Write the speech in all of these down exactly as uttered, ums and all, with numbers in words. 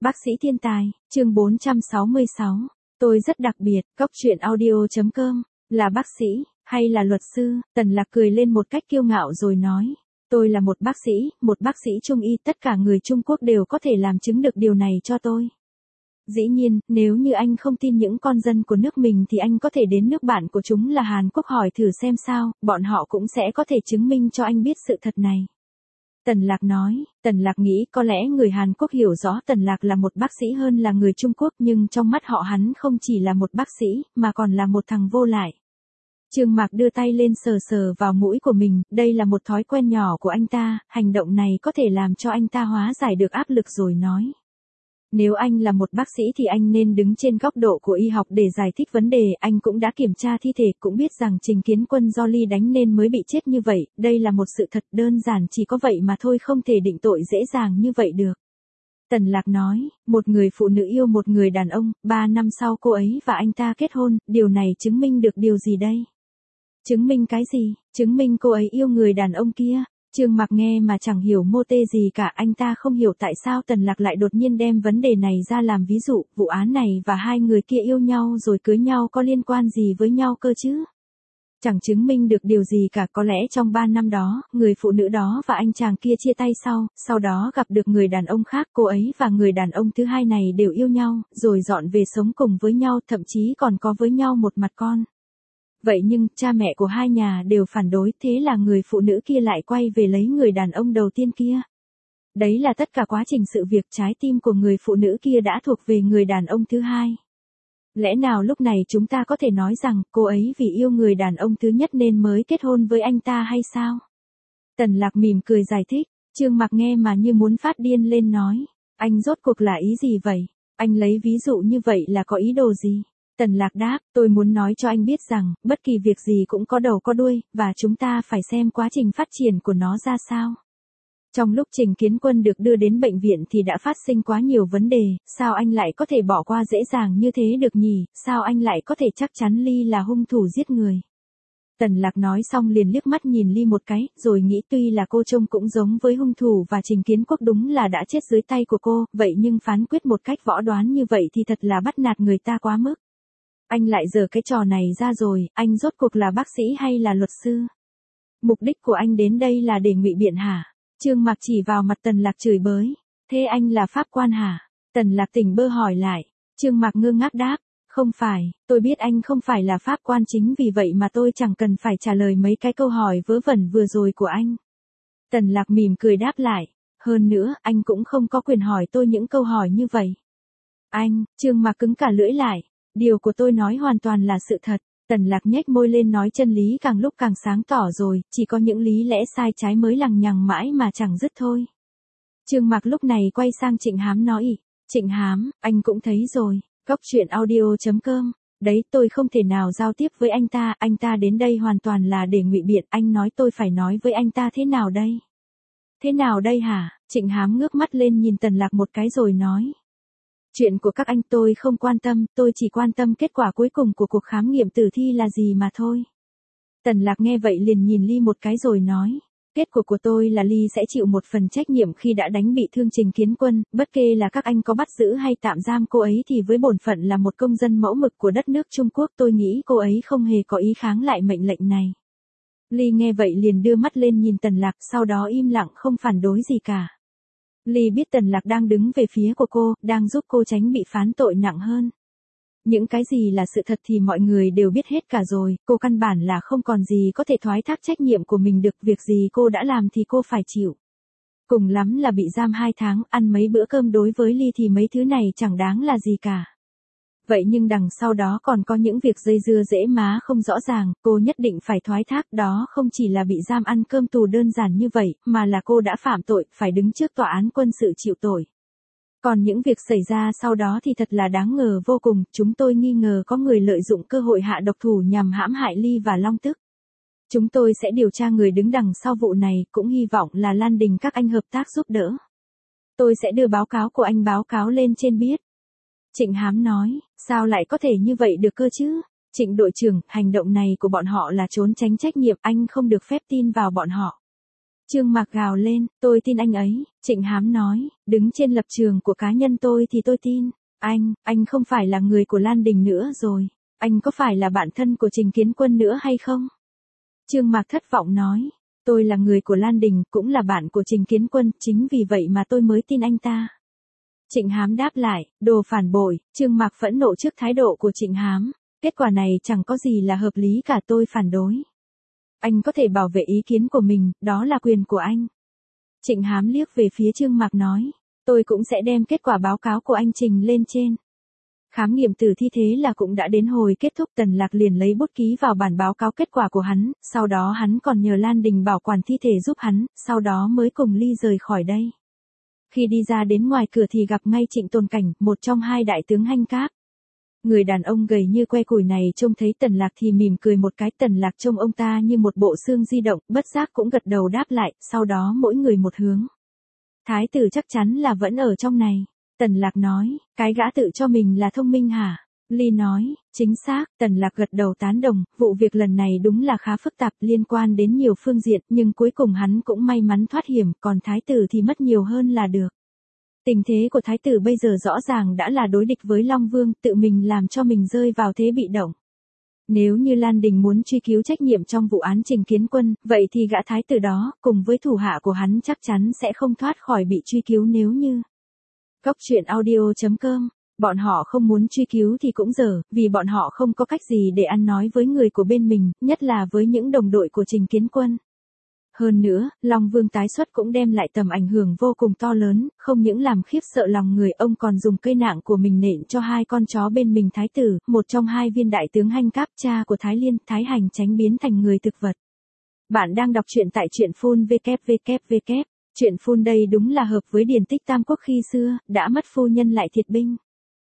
Bác sĩ thiên tài, chương bốn trăm sáu mươi sáu. Tôi rất đặc biệt, cốc truyện audio.com, là bác sĩ, hay là luật sư? Tần Lạc cười lên một cách kiêu ngạo rồi nói. Tôi là một bác sĩ, một bác sĩ Trung y, tất cả người Trung Quốc đều có thể làm chứng được điều này cho tôi. Dĩ nhiên, nếu như anh không tin những con dân của nước mình thì anh có thể đến nước bạn của chúng là Hàn Quốc hỏi thử xem sao, bọn họ cũng sẽ có thể chứng minh cho anh biết sự thật này. Tần Lạc nói, Tần Lạc nghĩ có lẽ người Hàn Quốc hiểu rõ Tần Lạc là một bác sĩ hơn là người Trung Quốc, nhưng trong mắt họ hắn không chỉ là một bác sĩ, mà còn là một thằng vô lại. Trương Mạc đưa tay lên sờ sờ vào mũi của mình, đây là một thói quen nhỏ của anh ta, hành động này có thể làm cho anh ta hóa giải được áp lực rồi nói. Nếu anh là một bác sĩ thì anh nên đứng trên góc độ của y học để giải thích vấn đề, anh cũng đã kiểm tra thi thể, cũng biết rằng Trình Kiến Quân do Ly đánh nên mới bị chết như vậy, đây là một sự thật đơn giản, chỉ có vậy mà thôi, không thể định tội dễ dàng như vậy được. Tần Lạc nói, một người phụ nữ yêu một người đàn ông, ba năm sau cô ấy và anh ta kết hôn, điều này chứng minh được điều gì đây? Chứng minh cái gì? Chứng minh cô ấy yêu người đàn ông kia. Trương Mạc nghe mà chẳng hiểu mô tê gì cả, anh ta không hiểu tại sao Tần Lạc lại đột nhiên đem vấn đề này ra làm ví dụ, vụ án này và hai người kia yêu nhau rồi cưới nhau có liên quan gì với nhau cơ chứ? Chẳng chứng minh được điều gì cả, có lẽ trong ba năm đó, người phụ nữ đó và anh chàng kia chia tay sau, sau đó gặp được người đàn ông khác, cô ấy và người đàn ông thứ hai này đều yêu nhau, rồi dọn về sống cùng với nhau, thậm chí còn có với nhau một mặt con. Vậy nhưng, cha mẹ của hai nhà đều phản đối, thế là người phụ nữ kia lại quay về lấy người đàn ông đầu tiên kia. Đấy là tất cả quá trình sự việc, trái tim của người phụ nữ kia đã thuộc về người đàn ông thứ hai. Lẽ nào lúc này chúng ta có thể nói rằng, cô ấy vì yêu người đàn ông thứ nhất nên mới kết hôn với anh ta hay sao? Tần Lạc mỉm cười giải thích, Trương Mạc nghe mà như muốn phát điên lên nói. Anh rốt cuộc là ý gì vậy? Anh lấy ví dụ như vậy là có ý đồ gì? Tần Lạc đáp, tôi muốn nói cho anh biết rằng, bất kỳ việc gì cũng có đầu có đuôi, và chúng ta phải xem quá trình phát triển của nó ra sao. Trong lúc Trình Kiến Quân được đưa đến bệnh viện thì đã phát sinh quá nhiều vấn đề, sao anh lại có thể bỏ qua dễ dàng như thế được nhỉ, sao anh lại có thể chắc chắn Ly là hung thủ giết người. Tần Lạc nói xong liền liếc mắt nhìn Ly một cái, rồi nghĩ tuy là cô trông cũng giống với hung thủ và Trình Kiến Quốc đúng là đã chết dưới tay của cô, vậy nhưng phán quyết một cách võ đoán như vậy thì thật là bắt nạt người ta quá mức. Anh lại giở cái trò này ra rồi, anh rốt cuộc là bác sĩ hay là luật sư? Mục đích của anh đến đây là để ngụy biện hả? Trương Mạc chỉ vào mặt Tần Lạc chửi bới. Thế anh là pháp quan hả? Tần Lạc tỉnh bơ hỏi lại. Trương Mạc ngơ ngác đáp. Không phải, tôi biết anh không phải là pháp quan, chính vì vậy mà tôi chẳng cần phải trả lời mấy cái câu hỏi vớ vẩn vừa rồi của anh. Tần Lạc mỉm cười đáp lại. Hơn nữa, anh cũng không có quyền hỏi tôi những câu hỏi như vậy. Anh, Trương Mạc cứng cả lưỡi lại. Điều của tôi nói hoàn toàn là sự thật. Tần Lạc nhếch môi lên nói, chân lý càng lúc càng sáng tỏ rồi, chỉ có những lý lẽ sai trái mới lằng nhằng mãi mà chẳng dứt thôi. Trương Mạc lúc này quay sang Trịnh Hám nói, Trịnh Hám, anh cũng thấy rồi, cốc truyện audio.com, đấy tôi không thể nào giao tiếp với anh ta, anh ta đến đây hoàn toàn là để ngụy biện, anh nói tôi phải nói với anh ta thế nào đây? Thế nào đây hả? Trịnh Hám ngước mắt lên nhìn Tần Lạc một cái rồi nói. Chuyện của các anh tôi không quan tâm, tôi chỉ quan tâm kết quả cuối cùng của cuộc khám nghiệm tử thi là gì mà thôi. Tần Lạc nghe vậy liền nhìn Ly một cái rồi nói, kết quả của tôi là Ly sẽ chịu một phần trách nhiệm khi đã đánh bị thương Trình Kiến Quân, bất kể là các anh có bắt giữ hay tạm giam cô ấy thì với bổn phận là một công dân mẫu mực của đất nước Trung Quốc, tôi nghĩ cô ấy không hề có ý kháng lại mệnh lệnh này. Ly nghe vậy liền đưa mắt lên nhìn Tần Lạc, sau đó im lặng không phản đối gì cả. Ly biết Tần Lạc đang đứng về phía của cô, đang giúp cô tránh bị phán tội nặng hơn. Những cái gì là sự thật thì mọi người đều biết hết cả rồi, cô căn bản là không còn gì có thể thoái thác trách nhiệm của mình được, việc gì cô đã làm thì cô phải chịu. Cùng lắm là bị giam hai tháng, ăn mấy bữa cơm, đối với Ly thì mấy thứ này chẳng đáng là gì cả. Vậy nhưng đằng sau đó còn có những việc dây dưa dễ má không rõ ràng, cô nhất định phải thoái thác, đó không chỉ là bị giam ăn cơm tù đơn giản như vậy, mà là cô đã phạm tội, phải đứng trước tòa án quân sự chịu tội. Còn những việc xảy ra sau đó thì thật là đáng ngờ vô cùng, chúng tôi nghi ngờ có người lợi dụng cơ hội hạ độc thủ nhằm hãm hại Ly và Long Tức. Chúng tôi sẽ điều tra người đứng đằng sau vụ này, cũng hy vọng là Lan Đình các anh hợp tác giúp đỡ. Tôi sẽ đưa báo cáo của anh báo cáo lên trên biết. Trịnh Hám nói, sao lại có thể như vậy được cơ chứ? Trịnh đội trưởng, hành động này của bọn họ là trốn tránh trách nhiệm, anh không được phép tin vào bọn họ. Trương Mạc gào lên, tôi tin anh ấy. Trịnh Hám nói, đứng trên lập trường của cá nhân tôi thì tôi tin. Anh, anh không phải là người của Lan Đình nữa rồi. Anh có phải là bạn thân của Trình Kiến Quân nữa hay không? Trương Mạc thất vọng nói, tôi là người của Lan Đình, cũng là bạn của Trình Kiến Quân, chính vì vậy mà tôi mới tin anh ta. Trịnh Hám đáp lại, đồ phản bội. Trương Mạc phẫn nộ trước thái độ của Trịnh Hám. Kết quả này chẳng có gì là hợp lý cả, tôi phản đối. Anh có thể bảo vệ ý kiến của mình, đó là quyền của anh. Trịnh Hám liếc về phía Trương Mạc nói, tôi cũng sẽ đem kết quả báo cáo của anh trình lên trên. Khám nghiệm tử thi thế là cũng đã đến hồi kết thúc. Tần Lạc liền lấy bút ký vào bản báo cáo kết quả của hắn, sau đó hắn còn nhờ Lan Đình bảo quản thi thể giúp hắn, sau đó mới cùng Ly rời khỏi đây. Khi đi ra đến ngoài cửa thì gặp ngay Trịnh Tồn Cảnh, một trong hai đại tướng Hanh Cáp. Người đàn ông gầy như que củi này trông thấy Tần Lạc thì mỉm cười một cái. Tần Lạc trông ông ta như một bộ xương di động, bất giác cũng gật đầu đáp lại, sau đó mỗi người một hướng. Thái tử chắc chắn là vẫn ở trong này. Tần Lạc nói, cái gã tự cho mình là thông minh hả? Ly nói, chính xác. Tần Lạc gật đầu tán đồng, vụ việc lần này đúng là khá phức tạp, liên quan đến nhiều phương diện, nhưng cuối cùng hắn cũng may mắn thoát hiểm, còn thái tử thì mất nhiều hơn là được. Tình thế của thái tử bây giờ rõ ràng đã là đối địch với Long Vương, tự mình làm cho mình rơi vào thế bị động. Nếu như Lan Đình muốn truy cứu trách nhiệm trong vụ án Trình Kiến Quân, vậy thì gã thái tử đó, cùng với thủ hạ của hắn chắc chắn sẽ không thoát khỏi bị truy cứu nếu như. Cốc truyện audio chấm com, bọn họ không muốn truy cứu thì cũng dở, vì bọn họ không có cách gì để ăn nói với người của bên mình, nhất là với những đồng đội của Trình Kiến Quân. Hơn nữa, Long Vương tái xuất cũng đem lại tầm ảnh hưởng vô cùng to lớn, không những làm khiếp sợ lòng người, ông còn dùng cây nạng của mình nện cho hai con chó bên mình thái tử, một trong hai viên đại tướng Hanh Cáp, cha của Thái Liên, Thái Hành tránh biến thành người thực vật. Bạn đang đọc truyện tại truyện phun vê kép vê kép vê kép. Truyện phun đây đúng là hợp với điển tích Tam Quốc khi xưa, đã mất phu nhân lại thiệt binh.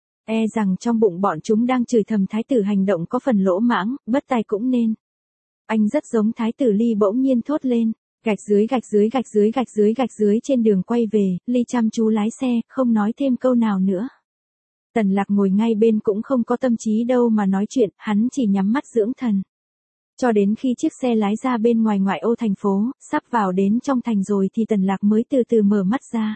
E rằng trong bụng bọn chúng đang chửi thầm thái tử hành động có phần lỗ mãng, bất tài cũng nên. Anh rất giống thái tử Ly bỗng nhiên thốt lên, gạch dưới gạch dưới gạch dưới gạch dưới gạch dưới. Trên đường quay về, Ly chăm chú lái xe, không nói thêm câu nào nữa. Tần Lạc ngồi ngay bên cũng không có tâm trí đâu mà nói chuyện, hắn chỉ nhắm mắt dưỡng thần. Cho đến khi chiếc xe lái ra bên ngoài ngoại ô thành phố, sắp vào đến trong thành rồi thì Tần Lạc mới từ từ mở mắt ra.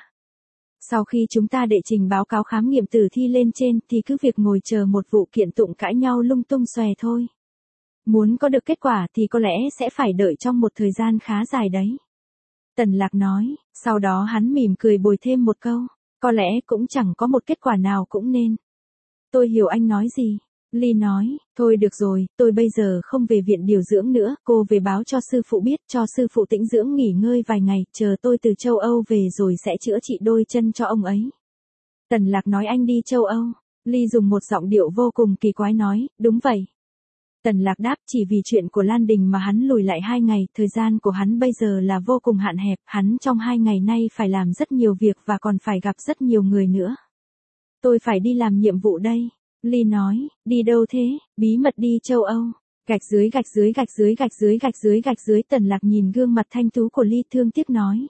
Sau khi chúng ta đệ trình báo cáo khám nghiệm tử thi lên trên thì cứ việc ngồi chờ một vụ kiện tụng cãi nhau lung tung xòe thôi. Muốn có được kết quả thì có lẽ sẽ phải đợi trong một thời gian khá dài đấy. Tần Lạc nói, sau đó hắn mỉm cười bồi thêm một câu, có lẽ cũng chẳng có một kết quả nào cũng nên. Tôi hiểu anh nói gì. Ly nói, thôi được rồi, tôi bây giờ không về viện điều dưỡng nữa, cô về báo cho sư phụ biết, cho sư phụ tĩnh dưỡng nghỉ ngơi vài ngày, chờ tôi từ châu Âu về rồi sẽ chữa trị đôi chân cho ông ấy. Tần Lạc nói anh đi châu Âu. Ly dùng một giọng điệu vô cùng kỳ quái nói, đúng vậy. Tần Lạc đáp, chỉ vì chuyện của Lan Đình mà hắn lùi lại hai ngày, thời gian của hắn bây giờ là vô cùng hạn hẹp, hắn trong hai ngày nay phải làm rất nhiều việc và còn phải gặp rất nhiều người nữa. Tôi phải đi làm nhiệm vụ đây. Ly nói, đi đâu thế? Bí mật đi châu Âu. Gạch dưới gạch dưới gạch dưới gạch dưới gạch dưới gạch dưới. Tần Lạc nhìn gương mặt thanh tú của Ly thương tiếc nói.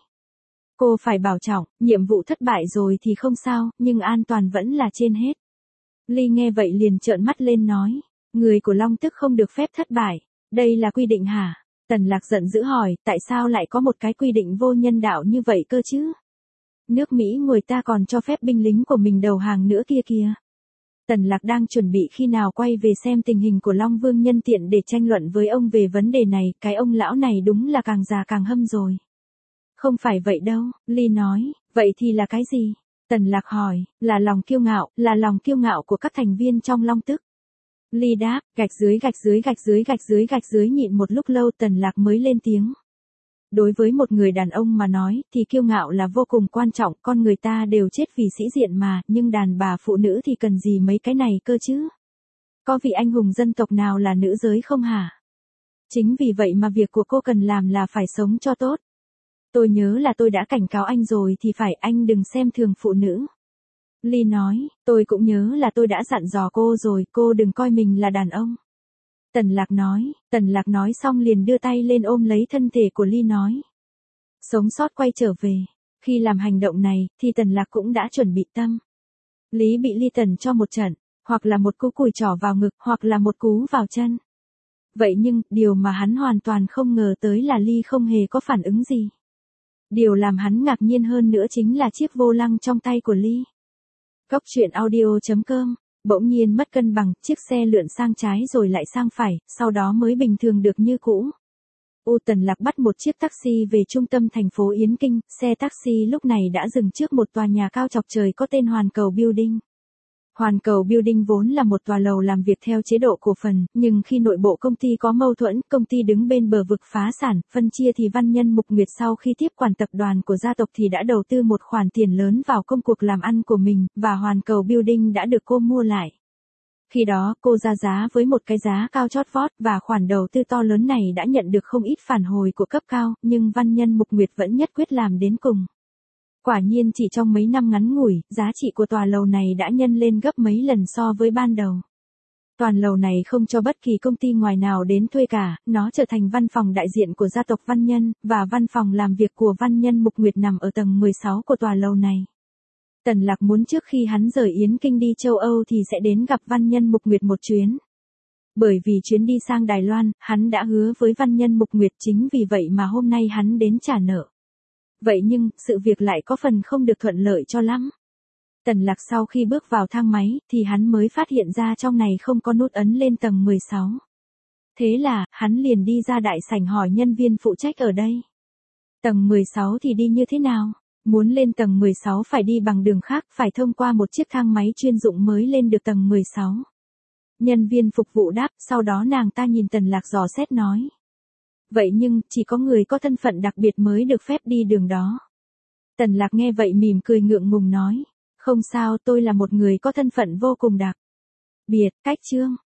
Cô phải bảo trọng, nhiệm vụ thất bại rồi thì không sao, nhưng an toàn vẫn là trên hết. Ly nghe vậy liền trợn mắt lên nói. Người của Long Tức không được phép thất bại. Đây là quy định hả? Tần Lạc giận dữ hỏi, tại sao lại có một cái quy định vô nhân đạo như vậy cơ chứ? Nước Mỹ người ta còn cho phép binh lính của mình đầu hàng nữa kia kìa. Tần Lạc đang chuẩn bị khi nào quay về xem tình hình của Long Vương nhân tiện để tranh luận với ông về vấn đề này, cái ông lão này đúng là càng già càng hâm rồi. Không phải vậy đâu, Ly nói, vậy thì là cái gì? Tần Lạc hỏi, là lòng kiêu ngạo, là lòng kiêu ngạo của các thành viên trong Long Tức. Ly đáp, gạch dưới gạch dưới gạch dưới gạch dưới gạch dưới. Nhịn một lúc lâu Tần Lạc mới lên tiếng. Đối với một người đàn ông mà nói thì kiêu ngạo là vô cùng quan trọng, con người ta đều chết vì sĩ diện mà, nhưng đàn bà phụ nữ thì cần gì mấy cái này cơ chứ? Có vị anh hùng dân tộc nào là nữ giới không hả? Chính vì vậy mà việc của cô cần làm là phải sống cho tốt. Tôi nhớ là tôi đã cảnh cáo anh rồi thì phải, anh đừng xem thường phụ nữ. Ly nói, tôi cũng nhớ là tôi đã dặn dò cô rồi, cô đừng coi mình là đàn ông. Tần Lạc nói, Tần Lạc nói xong liền đưa tay lên ôm lấy thân thể của Ly nói. Sống sót quay trở về. Khi làm hành động này, thì Tần Lạc cũng đã chuẩn bị tâm. Lý bị Ly tần cho một trận, hoặc là một cú cùi trỏ vào ngực, hoặc là một cú vào chân. Vậy nhưng, điều mà hắn hoàn toàn không ngờ tới là Ly không hề có phản ứng gì. Điều làm hắn ngạc nhiên hơn nữa chính là chiếc vô lăng trong tay của Ly. Cốc truyện audio chấm com, bỗng nhiên mất cân bằng, chiếc xe lượn sang trái rồi lại sang phải, sau đó mới bình thường được như cũ. U Tần Lạc bắt một chiếc taxi về trung tâm thành phố Yến Kinh, xe taxi lúc này đã dừng trước một tòa nhà cao chọc trời có tên Hoàn Cầu Building. Hoàn Cầu Building vốn là một tòa lầu làm việc theo chế độ cổ phần, nhưng khi nội bộ công ty có mâu thuẫn, công ty đứng bên bờ vực phá sản, phân chia thì Văn Nhân Mục Nguyệt sau khi tiếp quản tập đoàn của gia tộc thì đã đầu tư một khoản tiền lớn vào công cuộc làm ăn của mình, và Hoàn Cầu Building đã được cô mua lại. Khi đó, cô ra giá với một cái giá cao chót vót và khoản đầu tư to lớn này đã nhận được không ít phản hồi của cấp cao, nhưng Văn Nhân Mục Nguyệt vẫn nhất quyết làm đến cùng. Quả nhiên chỉ trong mấy năm ngắn ngủi, giá trị của tòa lầu này đã nhân lên gấp mấy lần so với ban đầu. Toàn lầu này không cho bất kỳ công ty ngoài nào đến thuê cả, nó trở thành văn phòng đại diện của gia tộc Văn Nhân, và văn phòng làm việc của Văn Nhân Mục Nguyệt nằm ở tầng mười sáu của tòa lầu này. Tần Lạc muốn trước khi hắn rời Yến Kinh đi châu Âu thì sẽ đến gặp Văn Nhân Mục Nguyệt một chuyến. Bởi vì chuyến đi sang Đài Loan, hắn đã hứa với Văn Nhân Mục Nguyệt, chính vì vậy mà hôm nay hắn đến trả nợ. Vậy nhưng, sự việc lại có phần không được thuận lợi cho lắm. Tần Lạc sau khi bước vào thang máy, thì hắn mới phát hiện ra trong này không có nút ấn lên tầng mười sáu. Thế là, hắn liền đi ra đại sảnh hỏi nhân viên phụ trách ở đây. Tầng mười sáu thì đi như thế nào? Muốn lên tầng mười sáu phải đi bằng đường khác, phải thông qua một chiếc thang máy chuyên dụng mới lên được tầng mười sáu. Nhân viên phục vụ đáp, sau đó nàng ta nhìn Tần Lạc dò xét nói. Vậy nhưng, chỉ có người có thân phận đặc biệt mới được phép đi đường đó. Tần Lạc nghe vậy mỉm cười ngượng ngùng nói. Không sao, tôi là một người có thân phận vô cùng đặc biệt. Cách chương